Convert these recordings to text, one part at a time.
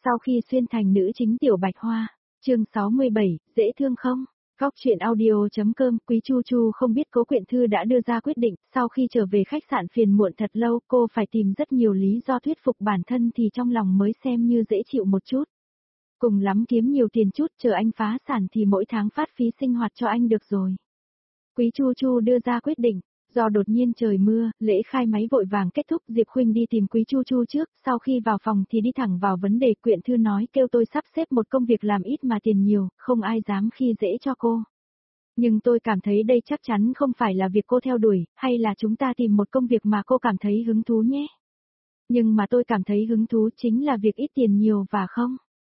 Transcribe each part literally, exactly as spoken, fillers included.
Sau khi xuyên thành nữ chính Tiểu Bạch Hoa, chương sáu mươi bảy, dễ thương không? Góc chuyện audio.com. Quý Chu Chu không biết Cố Quyện Thư đã đưa ra quyết định, sau khi trở về khách sạn phiền muộn thật lâu, cô phải tìm rất nhiều lý do thuyết phục bản thân thì trong lòng mới xem như dễ chịu một chút. Cùng lắm kiếm nhiều tiền chút, chờ anh phá sản thì mỗi tháng phát phí sinh hoạt cho anh được rồi. Quý Chu Chu đưa ra quyết định. Do đột nhiên trời mưa, lễ khai máy vội vàng kết thúc, Diệp Khuynh đi tìm Quý Chu Chu trước, sau khi vào phòng thì đi thẳng vào vấn đề. Quyện Thư nói kêu tôi sắp xếp một công việc làm ít mà tiền nhiều, không ai dám khi dễ cho cô. Nhưng tôi cảm thấy đây chắc chắn không phải là việc cô theo đuổi, hay là chúng ta tìm một công việc mà cô cảm thấy hứng thú nhé. Nhưng mà tôi cảm thấy hứng thú chính là việc ít tiền nhiều và không.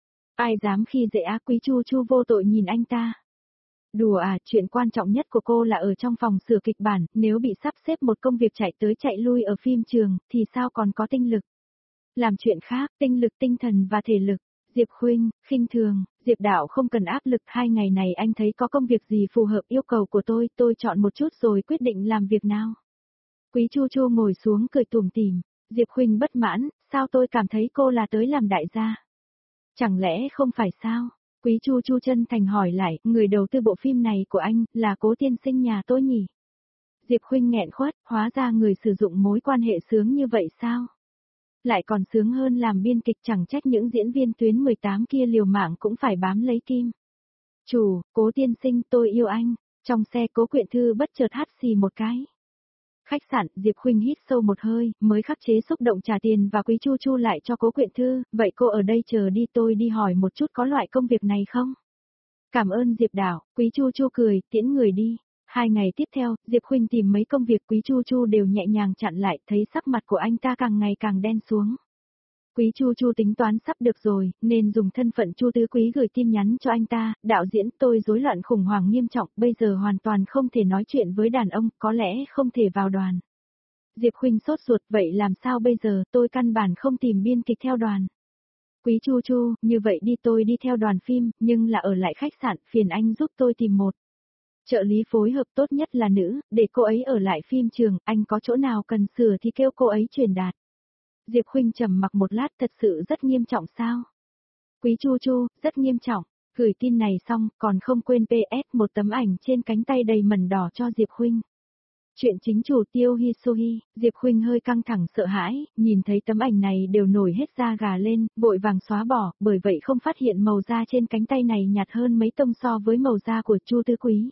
Ai dám khi dễ á? Quý Chu Chu vô tội nhìn anh ta. Đùa à, chuyện quan trọng nhất của cô là ở trong phòng sửa kịch bản, nếu bị sắp xếp một công việc chạy tới chạy lui ở phim trường, thì sao còn có tinh lực? Làm chuyện khác, tinh lực tinh thần và thể lực. Diệp Khuynh, khinh thường, Diệp Đạo không cần áp lực, hai ngày này anh thấy có công việc gì phù hợp yêu cầu của tôi, tôi chọn một chút rồi quyết định làm việc nào. Quý Chu Chu ngồi xuống cười tủm tỉm, Diệp Khuynh bất mãn, sao tôi cảm thấy cô là tới làm đại gia? Chẳng lẽ không phải sao? Quý Chu Chu chân thành hỏi lại, người đầu tư bộ phim này của anh, là Cố tiên sinh nhà tôi nhỉ? Diệp Khuynh nghẹn khuất, hóa ra người sử dụng mối quan hệ sướng như vậy sao? Lại còn sướng hơn làm biên kịch, chẳng trách những diễn viên tuyến mười tám kia liều mạng cũng phải bám lấy kim. Chủ, Cố tiên sinh tôi yêu anh. Trong xe Cố Quyện Thư bất chợt hắt xì một cái. Khách sạn, Diệp Khuynh hít sâu một hơi, mới khắc chế xúc động trả tiền và Quý Chu Chu lại cho Cố Quyện Thư, vậy cô ở đây chờ đi, tôi đi hỏi một chút có loại công việc này không? Cảm ơn Diệp Đạo. Quý Chu Chu cười, tiễn người đi. Hai ngày tiếp theo, Diệp Khuynh tìm mấy công việc Quý Chu Chu đều nhẹ nhàng chặn lại, thấy sắc mặt của anh ta càng ngày càng đen xuống. Quý Chu Chu tính toán sắp được rồi, nên dùng thân phận Chu Tứ Quý gửi tin nhắn cho anh ta, đạo diễn tôi rối loạn khủng hoảng nghiêm trọng, bây giờ hoàn toàn không thể nói chuyện với đàn ông, có lẽ không thể vào đoàn. Diệp Khuynh sốt ruột, vậy làm sao bây giờ, tôi căn bản không tìm biên kịch theo đoàn. Quý Chu Chu, như vậy đi, tôi đi theo đoàn phim, nhưng là ở lại khách sạn, phiền anh giúp tôi tìm một trợ lý phối hợp tốt nhất là nữ, để cô ấy ở lại phim trường, anh có chỗ nào cần sửa thì kêu cô ấy truyền đạt. Diệp Khuynh trầm mặc một lát, thật sự rất nghiêm trọng sao? Quý Chu Chu, rất nghiêm trọng. Gửi tin này xong, còn không quên pê ét một tấm ảnh trên cánh tay đầy mẩn đỏ cho Diệp Khuynh. Chuyện chính chủ Tiêu Hi Sohi, Diệp Khuynh hơi căng thẳng sợ hãi, nhìn thấy tấm ảnh này đều nổi hết da gà lên, vội vàng xóa bỏ, bởi vậy không phát hiện màu da trên cánh tay này nhạt hơn mấy tông so với màu da của Chu Tứ Quý.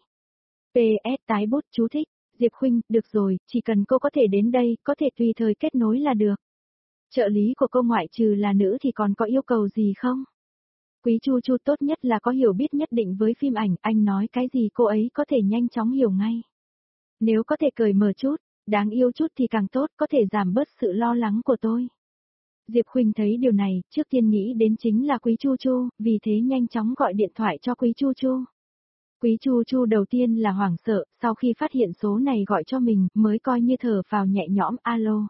pê ét tái bút chú thích, Diệp Khuynh, được rồi, chỉ cần cô có thể đến đây, có thể tùy thời kết nối là được. Trợ lý của cô ngoại trừ là nữ thì còn có yêu cầu gì không? Quý Chu Chu tốt nhất là có hiểu biết nhất định với phim ảnh, anh nói cái gì cô ấy có thể nhanh chóng hiểu ngay. Nếu có thể cởi mở chút, đáng yêu chút thì càng tốt, có thể giảm bớt sự lo lắng của tôi. Diệp Khuynh thấy điều này, trước tiên nghĩ đến chính là Quý Chu Chu, vì thế nhanh chóng gọi điện thoại cho Quý Chu Chu. Quý Chu Chu đầu tiên là hoảng sợ, sau khi phát hiện số này gọi cho mình, mới coi như thở phào nhẹ nhõm, alo.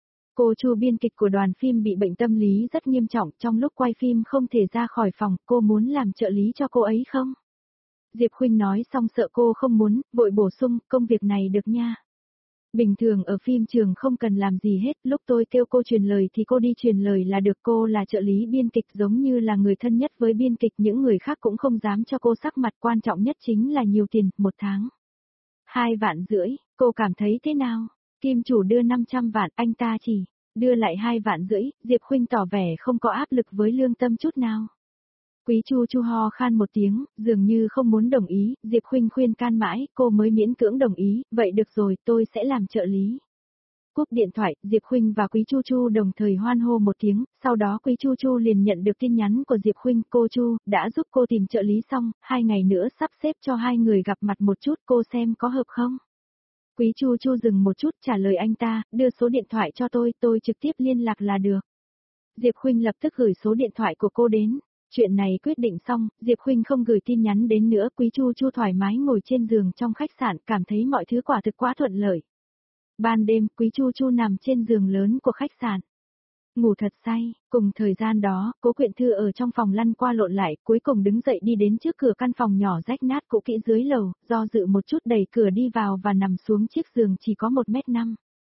Cô Chu biên kịch của đoàn phim bị bệnh tâm lý rất nghiêm trọng, trong lúc quay phim không thể ra khỏi phòng, cô muốn làm trợ lý cho cô ấy không? Diệp Khuynh nói xong sợ cô không muốn, vội bổ sung, công việc này được nha. Bình thường ở phim trường không cần làm gì hết, lúc tôi kêu cô truyền lời thì cô đi truyền lời là được, cô là trợ lý biên kịch giống như là người thân nhất với biên kịch, những người khác cũng không dám cho cô sắc mặt, quan trọng nhất chính là nhiều tiền, một tháng. Hai vạn rưỡi, cô cảm thấy thế nào? Kim chủ đưa năm trăm vạn, anh ta chỉ đưa lại hai vạn rưỡi, Diệp Khuynh tỏ vẻ không có áp lực với lương tâm chút nào. Quý Chu Chu ho khan một tiếng, dường như không muốn đồng ý, Diệp Khuynh khuyên can mãi, cô mới miễn cưỡng đồng ý, vậy được rồi, tôi sẽ làm trợ lý. Cúp điện thoại, Diệp Khuynh và Quý Chu Chu đồng thời hoan hô một tiếng, sau đó Quý Chu Chu liền nhận được tin nhắn của Diệp Khuynh, cô Chu, đã giúp cô tìm trợ lý xong, hai ngày nữa sắp xếp cho hai người gặp mặt một chút, cô xem có hợp không? Quý Chu Chu dừng một chút trả lời anh ta, đưa số điện thoại cho tôi, tôi trực tiếp liên lạc là được. Diệp Khuynh lập tức gửi số điện thoại của cô đến. Chuyện này quyết định xong, Diệp Khuynh không gửi tin nhắn đến nữa, Quý Chu Chu thoải mái ngồi trên giường trong khách sạn, cảm thấy mọi thứ quả thực quá thuận lợi. Ban đêm, Quý Chu Chu nằm trên giường lớn của khách sạn. Ngủ thật say, cùng thời gian đó, Cố Quyện Thư ở trong phòng lăn qua lộn lại, cuối cùng đứng dậy đi đến trước cửa căn phòng nhỏ rách nát cũ kỹ dưới lầu, do dự một chút đẩy cửa đi vào và nằm xuống chiếc giường chỉ có một mét năm.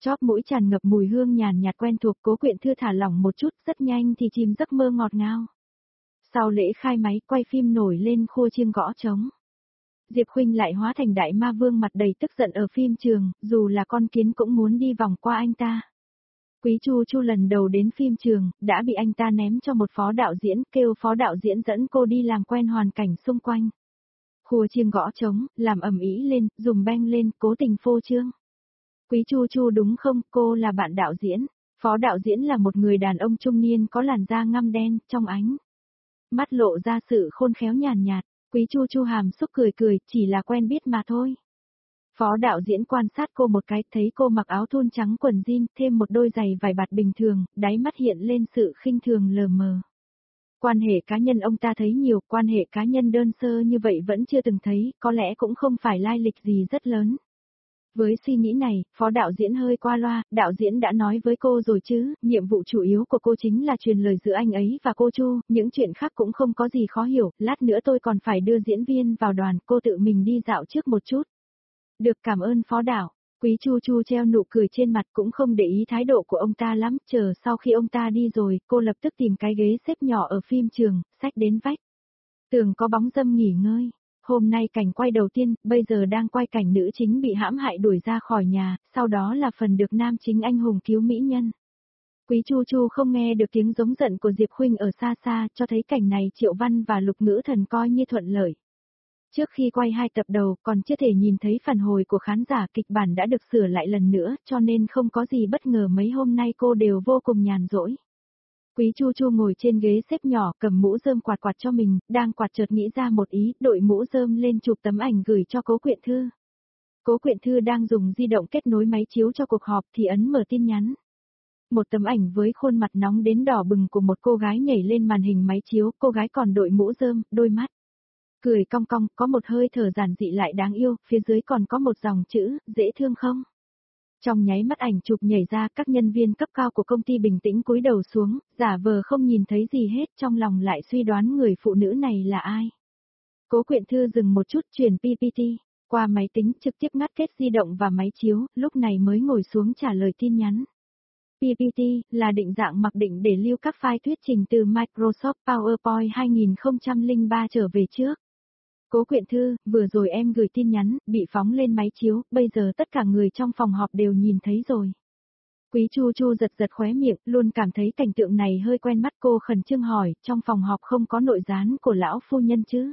Chóp mũi tràn ngập mùi hương nhàn nhạt quen thuộc, Cố Quyện Thư thả lỏng một chút, rất nhanh thì chìm giấc mơ ngọt ngào. Sau lễ khai máy, quay phim nổi lên khua chiêng gõ trống. Diệp Khuynh lại hóa thành đại ma vương mặt đầy tức giận ở phim trường, dù là con kiến cũng muốn đi vòng qua anh ta. Quý Chu Chu lần đầu đến phim trường, đã bị anh ta ném cho một phó đạo diễn, kêu phó đạo diễn dẫn cô đi làm quen hoàn cảnh xung quanh. Khua chiêng gõ trống, làm ầm ĩ lên, dùng beng lên, cố tình phô trương. Quý Chu Chu đúng không, cô là bạn đạo diễn. Phó đạo diễn là một người đàn ông trung niên có làn da ngăm đen, trong ánh mắt lộ ra sự khôn khéo nhàn nhạt. Quý Chu Chu hàm xúc cười cười, chỉ là quen biết mà thôi. Phó đạo diễn quan sát cô một cái, thấy cô mặc áo thun trắng quần jean, thêm một đôi giày vải bạt bình thường, đáy mắt hiện lên sự khinh thường lờ mờ. Quan hệ cá nhân ông ta thấy nhiều, quan hệ cá nhân đơn sơ như vậy vẫn chưa từng thấy, có lẽ cũng không phải lai lịch gì rất lớn. Với suy nghĩ này, phó đạo diễn hơi qua loa, đạo diễn đã nói với cô rồi chứ, nhiệm vụ chủ yếu của cô chính là truyền lời giữa anh ấy và cô Chu, những chuyện khác cũng không có gì khó hiểu, lát nữa tôi còn phải đưa diễn viên vào đoàn, cô tự mình đi dạo trước một chút. Được, cảm ơn phó đạo. Quý Chu Chu treo nụ cười trên mặt, cũng không để ý thái độ của ông ta lắm, chờ sau khi ông ta đi rồi, cô lập tức tìm cái ghế xếp nhỏ ở phim trường, xách đến vách. Tường có bóng dâm nghỉ ngơi. Hôm nay cảnh quay đầu tiên, bây giờ đang quay cảnh nữ chính bị hãm hại đuổi ra khỏi nhà, sau đó là phần được nam chính anh hùng cứu mỹ nhân. Quý Chu Chu không nghe được tiếng giống giận của Diệp Khuynh ở xa xa, cho thấy cảnh này Triệu Văn và Lục Ngữ Thần coi như thuận lợi. Trước khi quay hai tập đầu, còn chưa thể nhìn thấy phản hồi của khán giả, kịch bản đã được sửa lại lần nữa, cho nên không có gì bất ngờ mấy hôm nay cô đều vô cùng nhàn rỗi. Quý Chu Chu ngồi trên ghế xếp nhỏ, cầm mũ rơm quạt quạt cho mình, đang quạt chợt nghĩ ra một ý, đội mũ rơm lên chụp tấm ảnh gửi cho Cố Quyện Thư. Cố Quyện Thư đang dùng di động kết nối máy chiếu cho cuộc họp thì ấn mở tin nhắn. Một tấm ảnh với khuôn mặt nóng đến đỏ bừng của một cô gái nhảy lên màn hình máy chiếu, cô gái còn đội mũ rơm, đôi mắt cười cong cong, có một hơi thở giản dị lại đáng yêu, phía dưới còn có một dòng chữ, dễ thương không? Trong nháy mắt ảnh chụp nhảy ra, các nhân viên cấp cao của công ty bình tĩnh cúi đầu xuống, giả vờ không nhìn thấy gì hết, trong lòng lại suy đoán người phụ nữ này là ai. Cố Quyện Thư dừng một chút, truyền pê pê tê qua máy tính, trực tiếp ngắt kết di động và máy chiếu, lúc này mới ngồi xuống trả lời tin nhắn. pê pê tê là định dạng mặc định để lưu các file thuyết trình từ Microsoft PowerPoint hai không không ba trở về trước. Cố Quyện Thư, vừa rồi em gửi tin nhắn, bị phóng lên máy chiếu, bây giờ tất cả người trong phòng họp đều nhìn thấy rồi. Quý Chu Chu giật giật khóe miệng, luôn cảm thấy cảnh tượng này hơi quen mắt, cô khẩn trương hỏi, trong phòng họp không có nội gián của lão phu nhân chứ?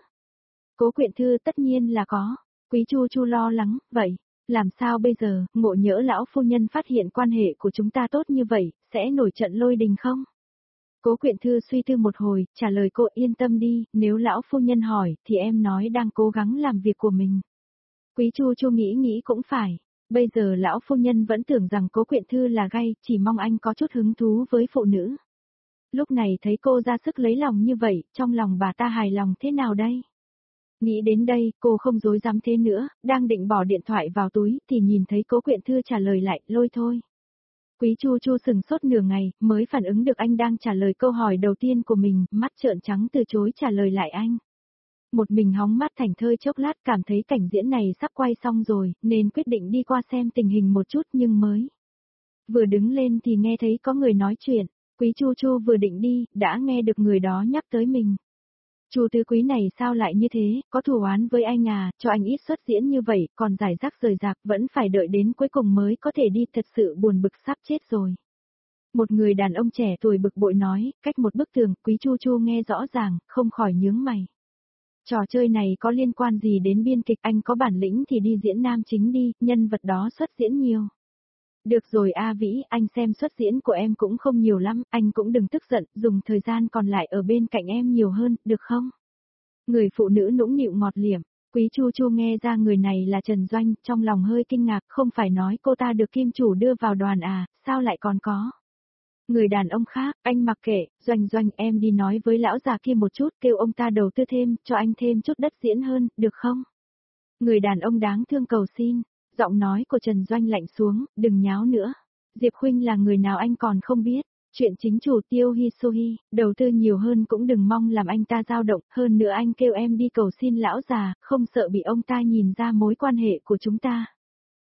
Cố Quyện Thư, tất nhiên là có. Quý Chu Chu lo lắng, vậy, làm sao bây giờ, ngộ nhỡ lão phu nhân phát hiện quan hệ của chúng ta tốt như vậy, sẽ nổi trận lôi đình không? Cố Quyện Thư suy tư một hồi, trả lời cô, yên tâm đi, nếu lão phu nhân hỏi, thì em nói đang cố gắng làm việc của mình. Quý Chu Chu nghĩ nghĩ cũng phải, bây giờ lão phu nhân vẫn tưởng rằng Cố Quyện Thư là gay, chỉ mong anh có chút hứng thú với phụ nữ. Lúc này thấy cô ra sức lấy lòng như vậy, trong lòng bà ta hài lòng thế nào đây? Nghĩ đến đây, cô không dối dám thế nữa, đang định bỏ điện thoại vào túi, thì nhìn thấy Cố Quyện Thư trả lời lại, lôi thôi. Quý Chu Chu sừng sốt nửa ngày, mới phản ứng được anh đang trả lời câu hỏi đầu tiên của mình, mắt trợn trắng từ chối trả lời lại anh. Một mình hóng mắt thành thơi chốc lát, cảm thấy cảnh diễn này sắp quay xong rồi, nên quyết định đi qua xem tình hình một chút, nhưng mới vừa đứng lên thì nghe thấy có người nói chuyện. Quý Chu Chu vừa định đi, đã nghe được người đó nhắc tới mình. Chu Tứ Quý này sao lại như thế, có thù oán với anh à, cho anh ít xuất diễn như vậy, còn giải rác rời rạc, vẫn phải đợi đến cuối cùng mới có thể đi, thật sự buồn bực sắp chết rồi. Một người đàn ông trẻ tuổi bực bội nói, cách một bức tường, Quý Chu Chu nghe rõ ràng, không khỏi nhướng mày. Trò chơi này có liên quan gì đến biên kịch, anh có bản lĩnh thì đi diễn nam chính đi, nhân vật đó xuất diễn nhiều. Được rồi A Vĩ, anh xem xuất diễn của em cũng không nhiều lắm, anh cũng đừng tức giận, dùng thời gian còn lại ở bên cạnh em nhiều hơn, được không? Người phụ nữ nũng nịu ngọt liệm, Quý Chu Chu nghe ra người này là Trần Doanh, trong lòng hơi kinh ngạc, không phải nói cô ta được kim chủ đưa vào đoàn à, sao lại còn có? Người đàn ông khác, anh mặc kệ, Doanh Doanh em đi nói với lão già kia một chút, kêu ông ta đầu tư thêm, cho anh thêm chút đất diễn hơn, được không? Người đàn ông đáng thương cầu xin. Giọng nói của Trần Doanh lạnh xuống, đừng nháo nữa. Diệp Khuynh là người nào anh còn không biết. Chuyện chính chủ Tiêu Hi Sohi, đầu tư nhiều hơn cũng đừng mong làm anh ta dao động. Hơn nữa anh kêu em đi cầu xin lão già, không sợ bị ông ta nhìn ra mối quan hệ của chúng ta.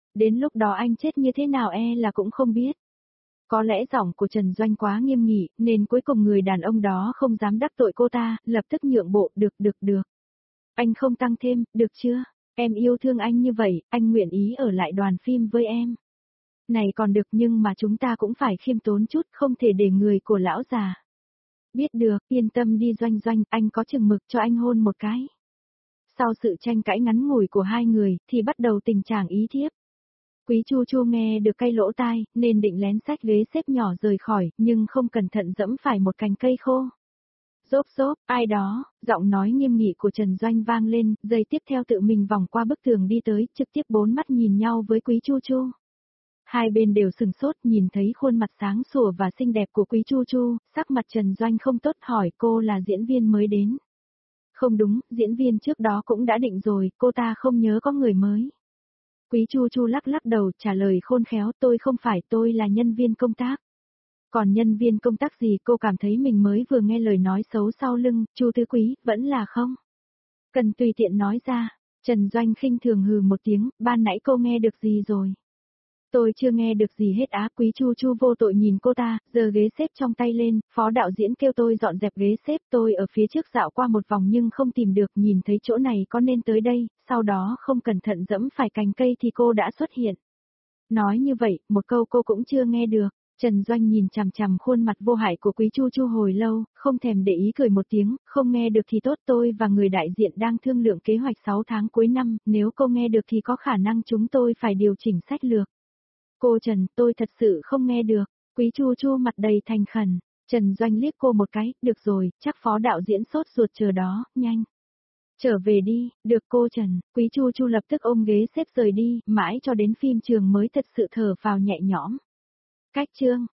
Đến lúc đó anh chết như thế nào e là cũng không biết. Có lẽ giọng của Trần Doanh quá nghiêm nghị, nên cuối cùng người đàn ông đó không dám đắc tội cô ta, lập tức nhượng bộ, được được được. Anh không tăng thêm, được chưa? Em yêu thương anh như vậy, anh nguyện ý ở lại đoàn phim với em. Này còn được nhưng mà chúng ta cũng phải khiêm tốn chút, không thể để người của lão già. Biết được, yên tâm đi Doanh Doanh, anh có chừng mực cho anh hôn một cái. Sau sự tranh cãi ngắn ngủi của hai người, thì bắt đầu tình trạng ý thiếp. Quý Chu Chu nghe được cây lỗ tai, nên định lén xách ghế xếp nhỏ rời khỏi, nhưng không cẩn thận dẫm phải một cành cây khô. Rốp rốp, ai đó, giọng nói nghiêm nghị của Trần Doanh vang lên, giây tiếp theo tự mình vòng qua bức tường đi tới, trực tiếp bốn mắt nhìn nhau với Quý Chu Chu. Hai bên đều sừng sốt nhìn thấy khuôn mặt sáng sủa và xinh đẹp của Quý Chu Chu, sắc mặt Trần Doanh không tốt hỏi cô là diễn viên mới đến. Không đúng, diễn viên trước đó cũng đã định rồi, cô ta không nhớ có người mới. Quý Chu Chu lắc lắc đầu trả lời khôn khéo tôi không phải tôi là nhân viên công tác. Còn nhân viên công tác gì cô cảm thấy mình mới vừa nghe lời nói xấu sau lưng, Chu Thứ Quý, vẫn là không? Cần tùy tiện nói ra, Trần Doanh khinh thường hừ một tiếng, ban nãy cô nghe được gì rồi? Tôi chưa nghe được gì hết á. Quý Chu Chu vô tội nhìn cô ta, giơ ghế xếp trong tay lên, phó đạo diễn kêu tôi dọn dẹp ghế xếp, tôi ở phía trước dạo qua một vòng nhưng không tìm được, nhìn thấy chỗ này có nên tới đây, sau đó không cẩn thận dẫm phải cành cây thì cô đã xuất hiện. Nói như vậy, một câu cô cũng chưa nghe được. Trần Doanh nhìn chằm chằm khuôn mặt vô hại của Quý Chu Chu hồi lâu, không thèm để ý cười một tiếng, không nghe được thì tốt, tôi và người đại diện đang thương lượng kế hoạch sáu tháng cuối năm, nếu cô nghe được thì có khả năng chúng tôi phải điều chỉnh sách lược. Cô Trần, tôi thật sự không nghe được. Quý Chu Chu mặt đầy thành khẩn. Trần Doanh liếc cô một cái, được rồi, chắc phó đạo diễn sốt ruột chờ đó, nhanh. Trở về đi, được cô Trần. Quý Chu Chu lập tức ôm ghế xếp rời đi, mãi cho đến phim trường mới thật sự thở phào nhẹ nhõm. Cách chương.